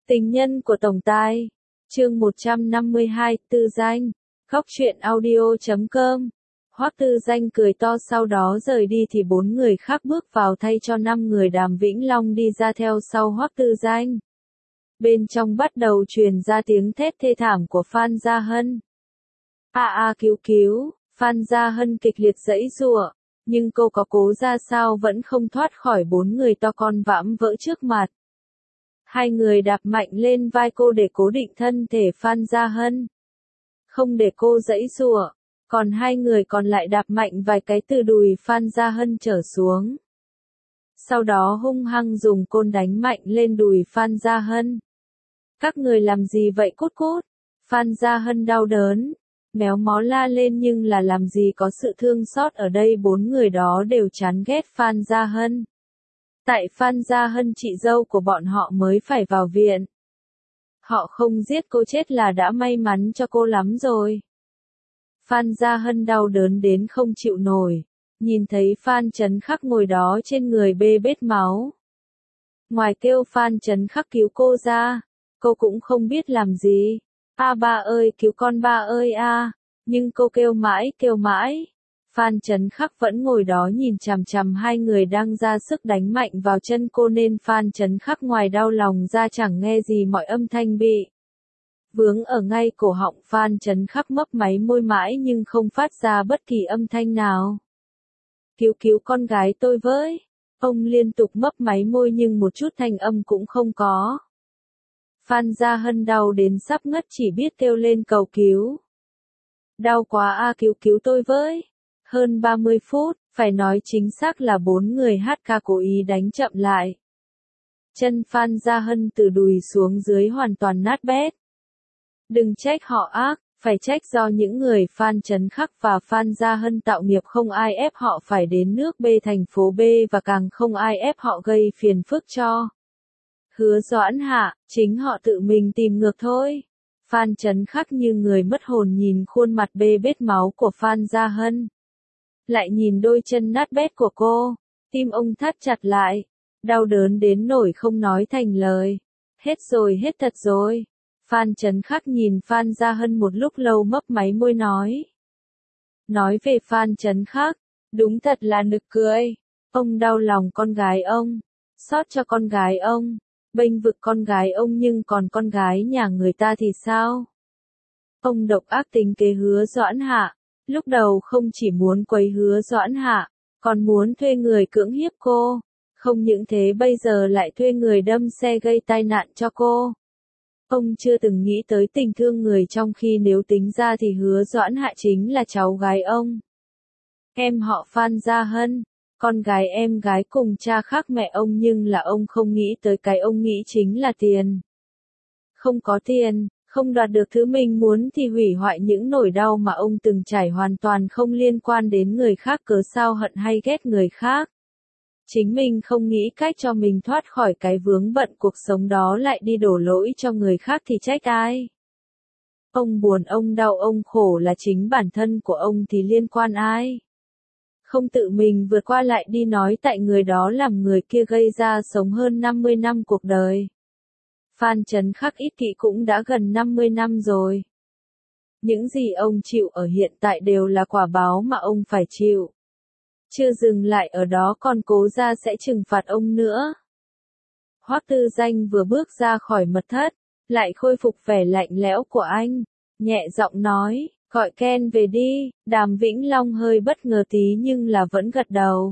Tình nhân của tổng tài. Chương 152, Tư Danh. Góc truyện audio.com. Hoắc Tư Danh cười to sau đó rời đi thì 4 người khác bước vào thay cho 5 người. Đàm Vĩnh Long đi ra theo sau Hoắc Tư Danh. Bên trong bắt đầu truyền ra tiếng thét thê thảm của Phan Gia Hân. Cứu cứu, Phan Gia Hân kịch liệt giãy giụa, nhưng cô có cố ra sao vẫn không thoát khỏi 4 người to con vạm vỡ trước mặt. Hai người đạp mạnh lên vai cô để cố định thân thể Phan Gia Hân, không để cô giãy giụa, còn hai người còn lại đạp mạnh vài cái từ đùi Phan Gia Hân trở xuống. Sau đó hung hăng dùng côn đánh mạnh lên đùi Phan Gia Hân. Các người làm gì vậy cút cút? Phan Gia Hân đau đớn, méo mó la lên nhưng là làm gì có sự thương xót ở đây. 4 người đó đều chán ghét Phan Gia Hân. Tại Phan Gia Hân chị dâu của bọn họ mới phải vào viện. Họ không giết cô chết là đã may mắn cho cô lắm rồi. Phan Gia Hân đau đớn đến không chịu nổi, nhìn thấy Phan Chấn Khắc ngồi đó trên người bê bết máu. Ngoài kêu Phan Chấn Khắc cứu cô ra, cô cũng không biết làm gì. Ba ơi cứu con ba ơi a. Nhưng cô kêu mãi. Phan Chấn Khắc vẫn ngồi đó nhìn chằm chằm hai người đang ra sức đánh mạnh vào chân cô nên Phan Chấn Khắc ngoài đau lòng ra chẳng nghe gì mọi âm thanh bị vướng ở ngay cổ họng. Phan Chấn Khắc mấp máy môi mãi nhưng không phát ra bất kỳ âm thanh nào. Cứu con gái tôi với. Ông liên tục mấp máy môi nhưng một chút thanh âm cũng không có. Phan Gia Hân đau đến sắp ngất chỉ biết kêu lên cầu cứu. Đau quá cứu tôi với. Hơn 30 phút, phải nói chính xác là 4 người hát ca cố ý đánh chậm lại. Chân Phan Gia Hân từ đùi xuống dưới hoàn toàn nát bét. Đừng trách họ ác, phải trách do những người Phan Chấn Khắc và Phan Gia Hân tạo nghiệp, không ai ép họ phải đến nước B thành phố B và càng không ai ép họ gây phiền phức cho Hứa Doãn Hạ, chính họ tự mình tìm ngược thôi. Phan Chấn Khắc như người mất hồn nhìn khuôn mặt bê bết máu của Phan Gia Hân. Lại nhìn đôi chân nát bét của cô, tim ông thắt chặt lại, đau đớn đến nỗi không nói thành lời. Hết thật rồi. Phan Chấn Khắc nhìn Phan Gia Hân một lúc lâu mấp máy môi nói. Nói về Phan Chấn Khắc, đúng thật là nực cười. Ông đau lòng con gái ông, xót cho con gái ông, bênh vực con gái ông nhưng còn con gái nhà người ta thì sao? Ông độc ác tính kế Hứa Doãn Hạ. Lúc đầu không chỉ muốn quấy Hứa Doãn Hạ, còn muốn thuê người cưỡng hiếp cô. Không những thế bây giờ lại thuê người đâm xe gây tai nạn cho cô. Ông chưa từng nghĩ tới tình thương người trong khi nếu tính ra thì Hứa Doãn Hạ chính là cháu gái ông. Em họ Phan Gia Hân, con gái em gái cùng cha khác mẹ ông nhưng là ông không nghĩ tới cái ông nghĩ chính là tiền. Không có tiền, không đoạt được thứ mình muốn thì hủy hoại những nỗi đau mà ông từng trải hoàn toàn không liên quan đến người khác. Cớ sao hận hay ghét người khác? Chính mình không nghĩ cách cho mình thoát khỏi cái vướng bận cuộc sống đó lại đi đổ lỗi cho người khác thì trách ai? Ông buồn, ông đau, ông khổ là chính bản thân của ông thì liên quan ai? Không tự mình vượt qua lại đi nói tại người đó làm người kia gây ra sống hơn 50 năm cuộc đời. Phan Chấn Khắc ích kỷ cũng đã gần 50 năm rồi. Những gì ông chịu ở hiện tại đều là quả báo mà ông phải chịu. Chưa dừng lại ở đó còn cố ra sẽ trừng phạt ông nữa. Hoắc Tư Danh vừa bước ra khỏi mật thất, lại khôi phục vẻ lạnh lẽo của anh, nhẹ giọng nói, gọi Ken về đi. Đàm Vĩnh Long hơi bất ngờ tí nhưng là vẫn gật đầu.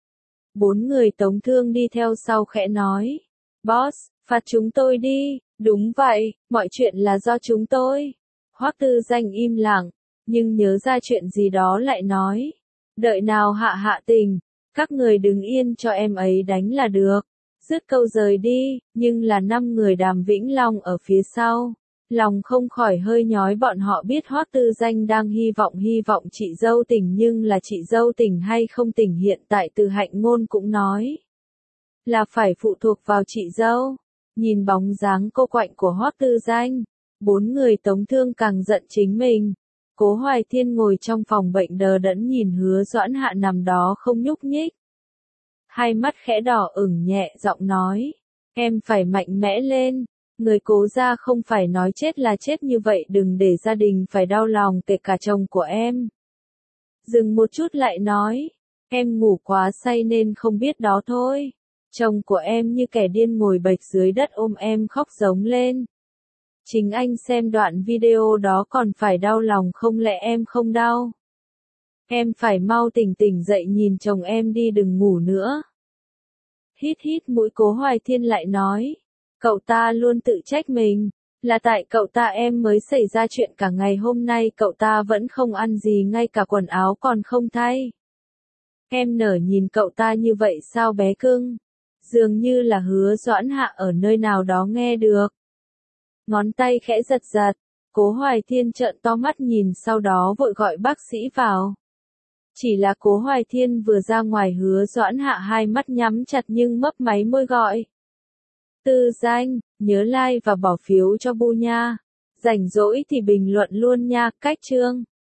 4 người Tống Thương đi theo sau khẽ nói, Boss, phạt chúng tôi đi. Đúng vậy, mọi chuyện là do chúng tôi. Hoắc Tư Danh im lặng, nhưng nhớ ra chuyện gì đó lại nói, đợi nào hạ tình, các người đứng yên cho em ấy đánh là được. Dứt câu rời đi, nhưng là 5 người Đàm Vĩnh Long ở phía sau. Lòng không khỏi hơi nhói, bọn họ biết Hoắc Tư Danh đang hy vọng chị dâu tỉnh nhưng là chị dâu tỉnh hay không tỉnh hiện tại Từ Hạnh Ngôn cũng nói là phải phụ thuộc vào chị dâu. Nhìn bóng dáng cô quạnh của Hoắc Tư Danh, 4 người Tống Thương càng giận chính mình. Cố Hoài Thiên ngồi trong phòng bệnh đờ đẫn nhìn Hứa Doãn Hạ nằm đó không nhúc nhích. Hai mắt khẽ đỏ ửng nhẹ giọng nói, em phải mạnh mẽ lên, Người Cố gia không phải nói chết là chết như vậy, đừng để gia đình phải đau lòng, kể cả chồng của em. Dừng một chút lại nói, em ngủ quá say nên không biết đó thôi. Chồng của em như kẻ điên ngồi bệt dưới đất ôm em khóc giống lên. Chính anh xem đoạn video đó còn phải đau lòng, không lẽ em không đau? Em phải mau tỉnh tỉnh dậy nhìn chồng em đi, đừng ngủ nữa. Hít hít mũi, Cố Hoài Thiên lại nói, cậu ta luôn tự trách mình, là tại cậu ta em mới xảy ra chuyện, cả ngày hôm nay cậu ta vẫn không ăn gì, ngay cả quần áo còn không thay. Em nở nhìn cậu ta như vậy sao bé cưng? Dường như là Hứa Doãn Hạ ở nơi nào đó nghe được. Ngón tay khẽ giật giật, Cố Hoài Thiên trợn to mắt nhìn, sau đó vội gọi bác sĩ vào. Chỉ là Cố Hoài Thiên vừa ra ngoài, Hứa Doãn Hạ hai mắt nhắm chặt nhưng mấp máy môi gọi. Tư Danh, nhớ like và bỏ phiếu cho Bu nha. Rảnh rỗi thì bình luận luôn nha, cách chương.